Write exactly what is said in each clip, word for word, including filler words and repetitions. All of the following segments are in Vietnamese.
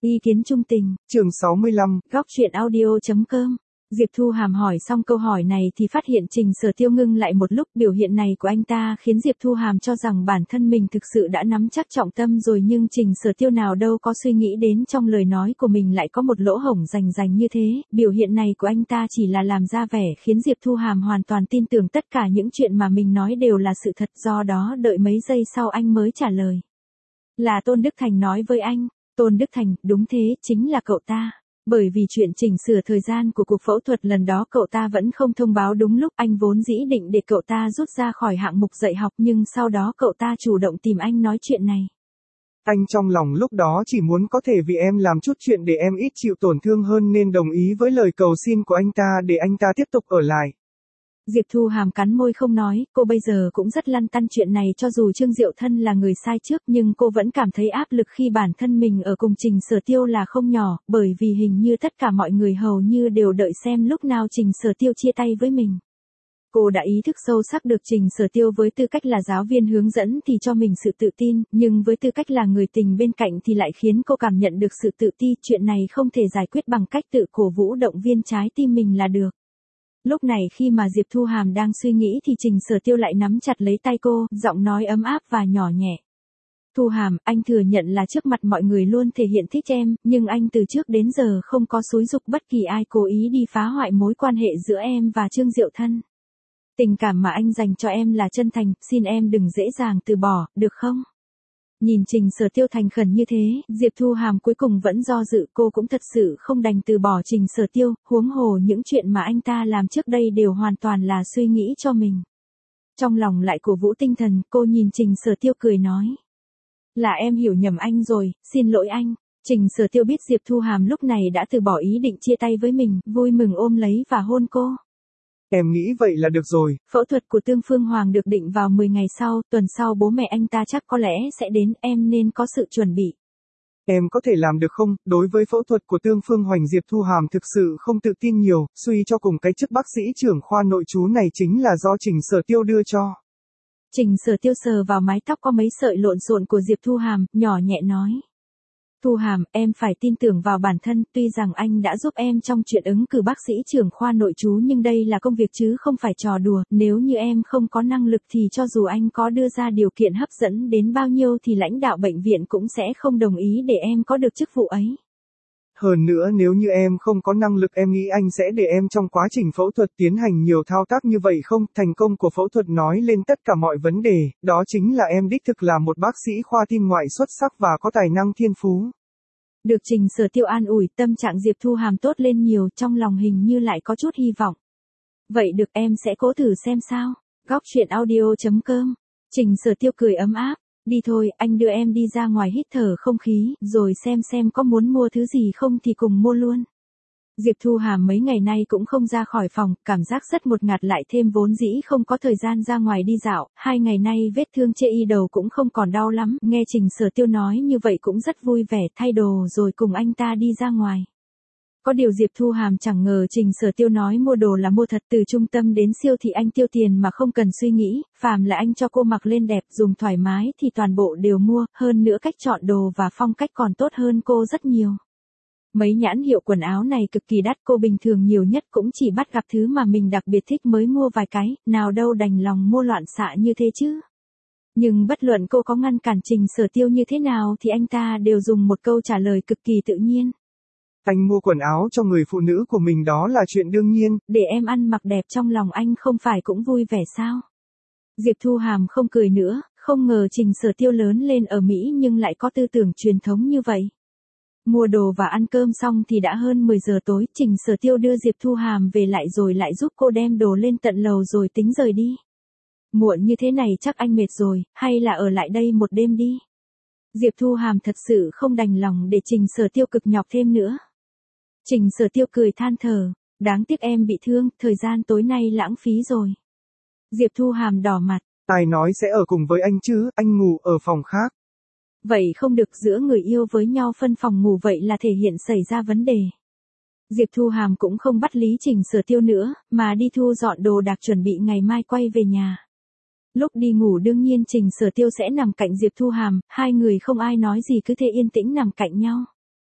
Ý kiến trung tình. Chương sáu mươi lăm. Góc truyện audio.com. Diệp Thu Hàm hỏi xong câu hỏi này thì phát hiện Trình Sở Tiêu ngưng lại một lúc, biểu hiện này của anh ta khiến Diệp Thu Hàm cho rằng bản thân mình thực sự đã nắm chắc trọng tâm rồi, nhưng Trình Sở Tiêu nào đâu có suy nghĩ đến trong lời nói của mình lại có một lỗ hổng rành rành như thế, biểu hiện này của anh ta chỉ là làm ra vẻ khiến Diệp Thu Hàm hoàn toàn tin tưởng tất cả những chuyện mà mình nói đều là sự thật, do đó đợi mấy giây sau anh mới trả lời. Là Tôn Đức Thành nói với anh. Tôn Đức Thành, đúng thế, chính là cậu ta. Bởi vì chuyện chỉnh sửa thời gian của cuộc phẫu thuật lần đó cậu ta vẫn không thông báo đúng lúc, anh vốn dĩ định để cậu ta rút ra khỏi hạng mục dạy học, nhưng sau đó cậu ta chủ động tìm anh nói chuyện này. Anh trong lòng lúc đó chỉ muốn có thể vì em làm chút chuyện để em ít chịu tổn thương hơn nên đồng ý với lời cầu xin của anh ta để anh ta tiếp tục ở lại. Diệp Thu Hàm cắn môi không nói, cô bây giờ cũng rất lăn tăn chuyện này, cho dù Trương Diệu Thân là người sai trước nhưng cô vẫn cảm thấy áp lực khi bản thân mình ở cùng Trình Sở Tiêu là không nhỏ, bởi vì hình như tất cả mọi người hầu như đều đợi xem lúc nào Trình Sở Tiêu chia tay với mình. Cô đã ý thức sâu sắc được Trình Sở Tiêu với tư cách là giáo viên hướng dẫn thì cho mình sự tự tin, nhưng với tư cách là người tình bên cạnh thì lại khiến cô cảm nhận được sự tự ti, chuyện này không thể giải quyết bằng cách tự cổ vũ động viên trái tim mình là được. Lúc này khi mà Diệp Thu Hàm đang suy nghĩ thì Trình Sở Tiêu lại nắm chặt lấy tay cô, giọng nói ấm áp và nhỏ nhẹ. Thu Hàm, anh thừa nhận là trước mặt mọi người luôn thể hiện thích em, nhưng anh từ trước đến giờ không có xúi giục bất kỳ ai cố ý đi phá hoại mối quan hệ giữa em và Trương Diệu Thân. Tình cảm mà anh dành cho em là chân thành, xin em đừng dễ dàng từ bỏ, được không? Nhìn Trình Sở Tiêu thành khẩn như thế, Diệp Thu Hàm cuối cùng vẫn do dự, cô cũng thật sự không đành từ bỏ Trình Sở Tiêu, huống hồ những chuyện mà anh ta làm trước đây đều hoàn toàn là suy nghĩ cho mình. Trong lòng lại cổ vũ tinh thần, cô nhìn Trình Sở Tiêu cười nói. Là em hiểu nhầm anh rồi, xin lỗi anh. Trình Sở Tiêu biết Diệp Thu Hàm lúc này đã từ bỏ ý định chia tay với mình, vui mừng ôm lấy và hôn cô. Em nghĩ vậy là được rồi. Phẫu thuật của Tương Phương Hoàng được định vào mười ngày sau, tuần sau bố mẹ anh ta chắc có lẽ sẽ đến, em nên có sự chuẩn bị. Em có thể làm được không? Đối với phẫu thuật của Tương Phương Hoành, Diệp Thu Hàm thực sự không tự tin nhiều, suy cho cùng cái chức bác sĩ trưởng khoa nội trú này chính là do Trình Sở Tiêu đưa cho. Trình Sở Tiêu sờ vào mái tóc có mấy sợi lộn xộn của Diệp Thu Hàm, nhỏ nhẹ nói. Thu Hàm, em phải tin tưởng vào bản thân, tuy rằng anh đã giúp em trong chuyện ứng cử bác sĩ trưởng khoa nội trú nhưng đây là công việc chứ không phải trò đùa, nếu như em không có năng lực thì cho dù anh có đưa ra điều kiện hấp dẫn đến bao nhiêu thì lãnh đạo bệnh viện cũng sẽ không đồng ý để em có được chức vụ ấy. Hơn nữa nếu như em không có năng lực em nghĩ anh sẽ để em trong quá trình phẫu thuật tiến hành nhiều thao tác như vậy không? Thành công của phẫu thuật nói lên tất cả mọi vấn đề, đó chính là em đích thực là một bác sĩ khoa tim ngoại xuất sắc và có tài năng thiên phú. Được Trình Sở Tiêu an ủi, tâm trạng Diệp Thu Hàm tốt lên nhiều, trong lòng hình như lại có chút hy vọng. Vậy được, em sẽ cố thử xem sao. Góc truyện audio.com. Trình Sở Tiêu cười ấm áp. Đi thôi, anh đưa em đi ra ngoài hít thở không khí, rồi xem xem có muốn mua thứ gì không thì cùng mua luôn. Diệp Thu Hàm mấy ngày nay cũng không ra khỏi phòng, cảm giác rất một ngạt, lại thêm vốn dĩ không có thời gian ra ngoài đi dạo, hai ngày nay vết thương chê y đầu cũng không còn đau lắm, nghe Trình Sở Tiêu nói như vậy cũng rất vui vẻ, thay đồ rồi cùng anh ta đi ra ngoài. Có điều Diệp Thu Hàm chẳng ngờ Trình Sở Tiêu nói mua đồ là mua thật, từ trung tâm đến siêu thị anh tiêu tiền mà không cần suy nghĩ, phàm là anh cho cô mặc lên đẹp, dùng thoải mái thì toàn bộ đều mua, hơn nữa cách chọn đồ và phong cách còn tốt hơn cô rất nhiều. Mấy nhãn hiệu quần áo này cực kỳ đắt, cô bình thường nhiều nhất cũng chỉ bắt gặp thứ mà mình đặc biệt thích mới mua vài cái, nào đâu đành lòng mua loạn xạ như thế chứ. Nhưng bất luận cô có ngăn cản Trình Sở Tiêu như thế nào thì anh ta đều dùng một câu trả lời cực kỳ tự nhiên. Anh mua quần áo cho người phụ nữ của mình đó là chuyện đương nhiên. Để em ăn mặc đẹp trong lòng anh không phải cũng vui vẻ sao? Diệp Thu Hàm không cười nữa, không ngờ Trình Sở Tiêu lớn lên ở Mỹ nhưng lại có tư tưởng truyền thống như vậy. Mua đồ và ăn cơm xong thì đã hơn mười giờ tối, Trình Sở Tiêu đưa Diệp Thu Hàm về lại rồi lại giúp cô đem đồ lên tận lầu rồi tính rời đi. Muộn như thế này chắc anh mệt rồi, hay là ở lại đây một đêm đi. Diệp Thu Hàm thật sự không đành lòng để Trình Sở Tiêu cực nhọc thêm nữa. Trình Sở Tiêu cười than thở, đáng tiếc em bị thương, thời gian tối nay lãng phí rồi. Diệp Thu Hàm đỏ mặt. Ai nói sẽ ở cùng với anh chứ, anh ngủ ở phòng khác. Vậy không được, giữa người yêu với nhau phân phòng ngủ vậy là thể hiện xảy ra vấn đề. Diệp Thu Hàm cũng không bắt lý Trình Sở Tiêu nữa, mà đi thu dọn đồ đạc chuẩn bị ngày mai quay về nhà. Lúc đi ngủ đương nhiên Trình Sở Tiêu sẽ nằm cạnh Diệp Thu Hàm, hai người không ai nói gì cứ thế yên tĩnh nằm cạnh nhau.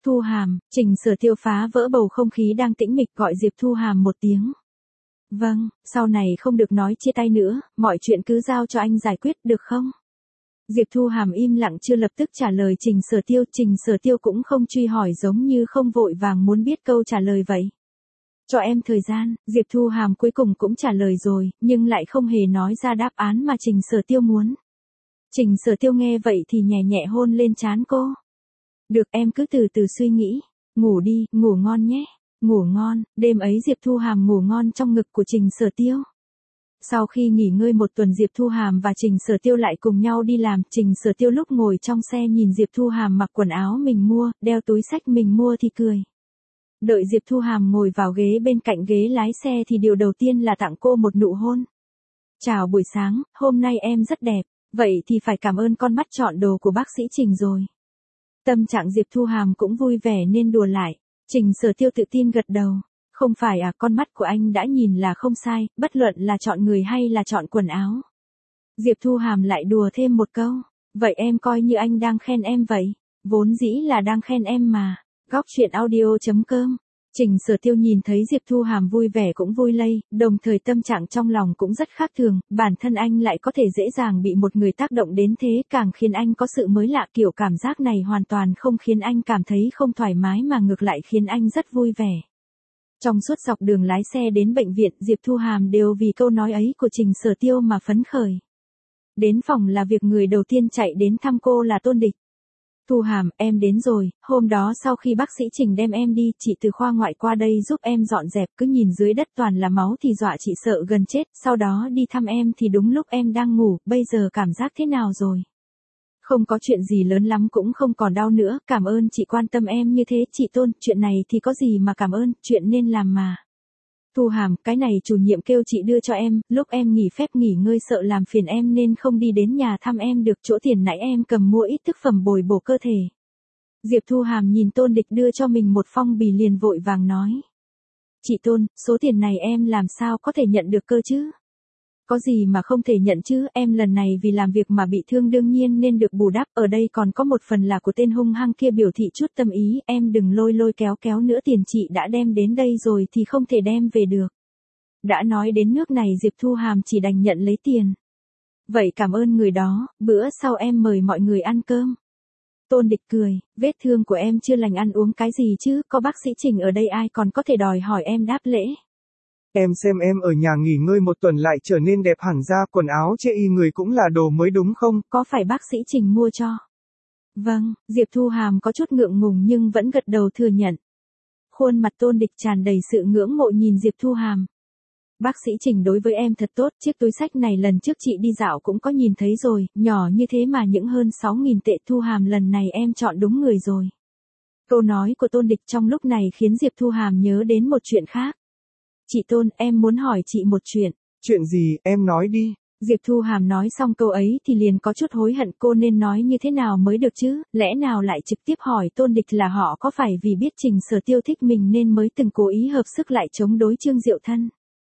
Thu Hàm, Trình Sở Tiêu phá vỡ bầu không khí đang tĩnh mịch gọi Diệp Thu Hàm một tiếng. Vâng, sau này không được nói chia tay nữa, mọi chuyện cứ giao cho anh giải quyết được không? Diệp Thu Hàm im lặng chưa lập tức trả lời Trình Sở Tiêu, Trình Sở Tiêu cũng không truy hỏi giống như không vội vàng muốn biết câu trả lời vậy. Cho em thời gian, Diệp Thu Hàm cuối cùng cũng trả lời rồi, nhưng lại không hề nói ra đáp án mà Trình Sở Tiêu muốn. Trình Sở Tiêu nghe vậy thì nhẹ nhẹ hôn lên trán cô. Được, em cứ từ từ suy nghĩ, ngủ đi, ngủ ngon nhé, ngủ ngon. Đêm ấy Diệp Thu Hàm ngủ ngon trong ngực của Trình Sở Tiêu. Sau khi nghỉ ngơi một tuần Diệp Thu Hàm và Trình Sở Tiêu lại cùng nhau đi làm. Trình Sở Tiêu lúc ngồi trong xe nhìn Diệp Thu Hàm mặc quần áo mình mua, đeo túi xách mình mua thì cười. Đợi Diệp Thu Hàm ngồi vào ghế bên cạnh ghế lái xe thì điều đầu tiên là tặng cô một nụ hôn. Chào buổi sáng, hôm nay em rất đẹp, vậy thì phải cảm ơn con mắt chọn đồ của bác sĩ Trình rồi. Tâm trạng Diệp Thu Hàm cũng vui vẻ nên đùa lại. Trình Sở Tiêu tự tin gật đầu. Không phải à, con mắt của anh đã nhìn là không sai, bất luận là chọn người hay là chọn quần áo. Diệp Thu Hàm lại đùa thêm một câu. Vậy em coi như anh đang khen em vậy. Vốn dĩ là đang khen em mà. Góc truyện audio chấm com. Trình Sở Tiêu nhìn thấy Diệp Thu Hàm vui vẻ cũng vui lây, đồng thời tâm trạng trong lòng cũng rất khác thường, bản thân anh lại có thể dễ dàng bị một người tác động đến thế, càng khiến anh có sự mới lạ. Kiểu cảm giác này hoàn toàn không khiến anh cảm thấy không thoải mái mà ngược lại khiến anh rất vui vẻ. Trong suốt dọc đường lái xe đến bệnh viện, Diệp Thu Hàm đều vì câu nói ấy của Trình Sở Tiêu mà phấn khởi. Đến phòng là việc người đầu tiên chạy đến thăm cô là Tôn Địch. Thu Hàm, em đến rồi, hôm đó sau khi bác sĩ Trình đem em đi, chị từ khoa ngoại qua đây giúp em dọn dẹp, cứ nhìn dưới đất toàn là máu thì dọa chị sợ gần chết, sau đó đi thăm em thì đúng lúc em đang ngủ, bây giờ cảm giác thế nào rồi? Không có chuyện gì lớn lắm, cũng không còn đau nữa, cảm ơn chị quan tâm em như thế. Chị Tôn, chuyện này thì có gì mà cảm ơn, chuyện nên làm mà. Thu Hàm, cái này chủ nhiệm kêu chị đưa cho em, lúc em nghỉ phép nghỉ ngơi sợ làm phiền em nên không đi đến nhà thăm em được, chỗ tiền nãy em cầm mua ít thức phẩm bồi bổ cơ thể. Diệp Thu Hàm nhìn Tôn Địch đưa cho mình một phong bì liền vội vàng nói. Chị Tôn, số tiền này em làm sao có thể nhận được cơ chứ? Có gì mà không thể nhận chứ, em lần này vì làm việc mà bị thương đương nhiên nên được bù đắp, ở đây còn có một phần là của tên hung hăng kia biểu thị chút tâm ý, em đừng lôi lôi kéo kéo nữa, tiền chị đã đem đến đây rồi thì không thể đem về được. Đã nói đến nước này Diệp Thu Hàm chỉ đành nhận lấy tiền. Vậy cảm ơn người đó, bữa sau em mời mọi người ăn cơm. Tôn Địch cười, vết thương của em chưa lành ăn uống cái gì chứ, có bác sĩ Trình ở đây ai còn có thể đòi hỏi em đáp lễ. Em xem em ở nhà nghỉ ngơi một tuần lại trở nên đẹp hẳn ra, quần áo chê y người cũng là đồ mới đúng không? Có phải bác sĩ Trình mua cho? Vâng, Diệp Thu Hàm có chút ngượng ngùng nhưng vẫn gật đầu thừa nhận. Khuôn mặt Tôn Địch tràn đầy sự ngưỡng mộ nhìn Diệp Thu Hàm. Bác sĩ Trình đối với em thật tốt, chiếc túi xách này lần trước chị đi dạo cũng có nhìn thấy rồi, nhỏ như thế mà những hơn sáu nghìn tệ. Thu Hàm, lần này em chọn đúng người rồi. Câu nói của Tôn Địch trong lúc này khiến Diệp Thu Hàm nhớ đến một chuyện khác. Chị Tôn, em muốn hỏi chị một chuyện. Chuyện gì, em nói đi. Diệp Thu Hàm nói xong câu ấy thì liền có chút hối hận, cô nên nói như thế nào mới được chứ, lẽ nào lại trực tiếp hỏi Tôn Địch là họ có phải vì biết Trình Sở Tiêu thích mình nên mới từng cố ý hợp sức lại chống đối Trương Diệu Thân.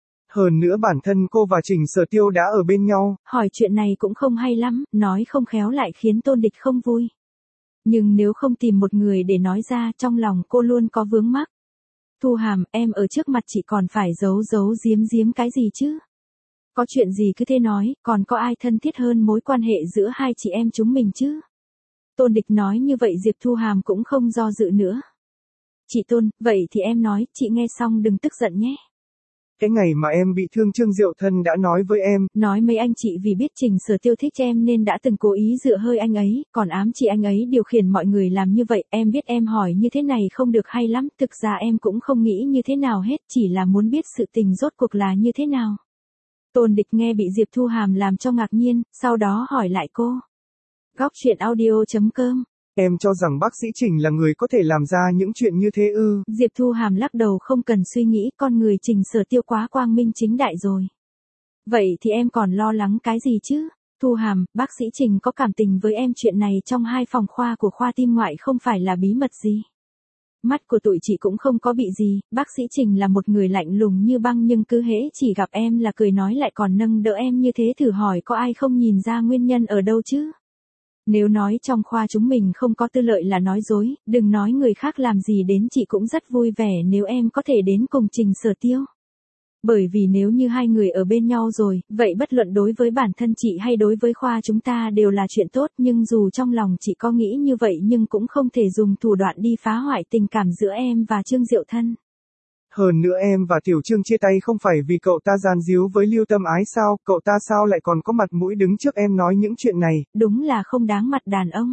Hơn nữa bản thân cô và Trình Sở Tiêu đã ở bên nhau. Hỏi chuyện này cũng không hay lắm, nói không khéo lại khiến Tôn Địch không vui. Nhưng nếu không tìm một người để nói ra, trong lòng cô luôn có vướng mắc. Thu Hàm, em ở trước mặt chị còn phải giấu giấu giếm giếm cái gì chứ? Có chuyện gì cứ thế nói, còn có ai thân thiết hơn mối quan hệ giữa hai chị em chúng mình chứ? Tôn Địch nói như vậy Diệp Thu Hàm cũng không do dự nữa. Chị Tôn, vậy thì em nói, chị nghe xong đừng tức giận nhé. Cái ngày mà em bị thương Trương Diệu Thân đã nói với em. Nói mấy anh chị vì biết Trình Sở Tiêu thích em nên đã từng cố ý dựa hơi anh ấy, còn ám chỉ anh ấy điều khiển mọi người làm như vậy. Em biết em hỏi như thế này không được hay lắm, thực ra em cũng không nghĩ như thế nào hết, chỉ là muốn biết sự tình rốt cuộc là như thế nào. Tôn Địch nghe bị Diệp Thu Hàm làm cho ngạc nhiên, sau đó hỏi lại cô. Góc truyện audio chấm com. Em cho rằng bác sĩ Trình là người có thể làm ra những chuyện như thế ư? Diệp Thu Hàm lắc đầu, không cần suy nghĩ, con người Trình Sở Tiêu quá quang minh chính đại rồi. Vậy thì em còn lo lắng cái gì chứ? Thu Hàm, bác sĩ Trình có cảm tình với em, chuyện này trong hai phòng khoa của khoa tim ngoại không phải là bí mật gì. Mắt của tụi chị cũng không có bị gì, bác sĩ Trình là một người lạnh lùng như băng nhưng cứ hễ chỉ gặp em là cười nói lại còn nâng đỡ em như thế, thử hỏi có ai không nhìn ra nguyên nhân ở đâu chứ? Nếu nói trong khoa chúng mình không có tư lợi là nói dối, đừng nói người khác làm gì đến chị cũng rất vui vẻ nếu em có thể đến cùng Trình Sở Tiêu. Bởi vì nếu như hai người ở bên nhau rồi, vậy bất luận đối với bản thân chị hay đối với khoa chúng ta đều là chuyện tốt, nhưng dù trong lòng chị có nghĩ như vậy nhưng cũng không thể dùng thủ đoạn đi phá hoại tình cảm giữa em và Trương Diệu Thân. Hơn nữa em và Tiểu Trương chia tay không phải vì cậu ta gian díu với Lưu Tâm Ái sao, cậu ta sao lại còn có mặt mũi đứng trước em nói những chuyện này. Đúng là không đáng mặt đàn ông.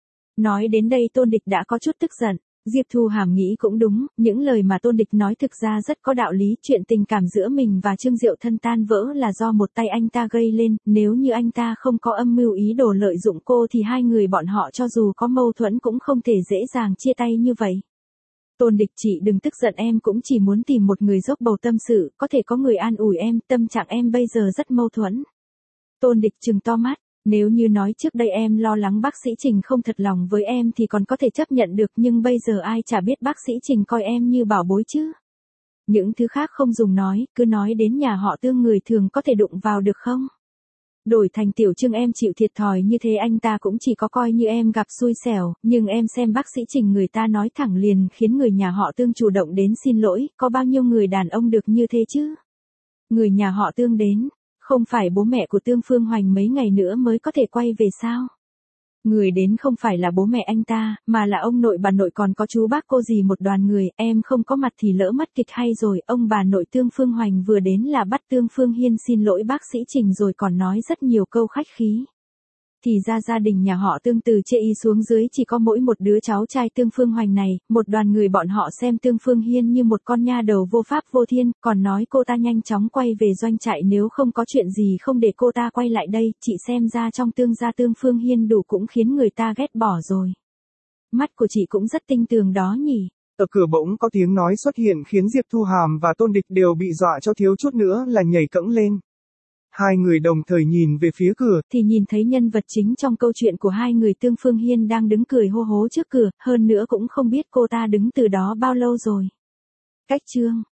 Nói đến đây Tôn Địch đã có chút tức giận. Diệp Thu Hàm nghĩ cũng đúng, những lời mà Tôn Địch nói thực ra rất có đạo lý, chuyện tình cảm giữa mình và Trương Diệu Thân tan vỡ là do một tay anh ta gây lên, nếu như anh ta không có âm mưu ý đồ lợi dụng cô thì hai người bọn họ cho dù có mâu thuẫn cũng không thể dễ dàng chia tay như vậy. Tôn Địch, chị đừng tức giận, em cũng chỉ muốn tìm một người dốc bầu tâm sự, có thể có người an ủi em, tâm trạng em bây giờ rất mâu thuẫn. Tôn Địch trừng to mắt. Nếu như nói trước đây em lo lắng bác sĩ Trình không thật lòng với em thì còn có thể chấp nhận được, nhưng bây giờ ai chả biết bác sĩ Trình coi em như bảo bối chứ. Những thứ khác không dùng nói, cứ nói đến nhà họ Tương người thường có thể đụng vào được không? Đổi thành Tiểu Trương em chịu thiệt thòi như thế anh ta cũng chỉ có coi như em gặp xui xẻo, nhưng em xem bác sĩ Trình người ta nói thẳng liền khiến người nhà họ Tương chủ động đến xin lỗi, có bao nhiêu người đàn ông được như thế chứ? Người nhà họ Tương đến. Không phải bố mẹ của Tương Phương Hoành mấy ngày nữa mới có thể quay về sao? Người đến không phải là bố mẹ anh ta, mà là ông nội bà nội còn có chú bác cô dì một đoàn người, em không có mặt thì lỡ mất kịch hay rồi, ông bà nội Tương Phương Hoành vừa đến là bắt Tương Phương Hiên xin lỗi bác sĩ Trình rồi còn nói rất nhiều câu khách khí. Thì ra gia đình nhà họ Tương từ chê y xuống dưới chỉ có mỗi một đứa cháu trai Tương Phương Hoành này, một đoàn người bọn họ xem Tương Phương Hiên như một con nha đầu vô pháp vô thiên, còn nói cô ta nhanh chóng quay về doanh trại nếu không có chuyện gì không để cô ta quay lại đây, chị xem ra trong Tương gia Tương Phương Hiên đủ cũng khiến người ta ghét bỏ rồi. Mắt của chị cũng rất tinh tường đó nhỉ. Ở cửa bỗng có tiếng nói xuất hiện khiến Diệp Thu Hàm và Tôn Địch đều bị dọa cho thiếu chút nữa là nhảy cẫng lên. Hai người đồng thời nhìn về phía cửa, thì nhìn thấy nhân vật chính trong câu chuyện của hai người Tương Phương Hiên đang đứng cười hô hố trước cửa, hơn nữa cũng không biết cô ta đứng từ đó bao lâu rồi. Cách Trương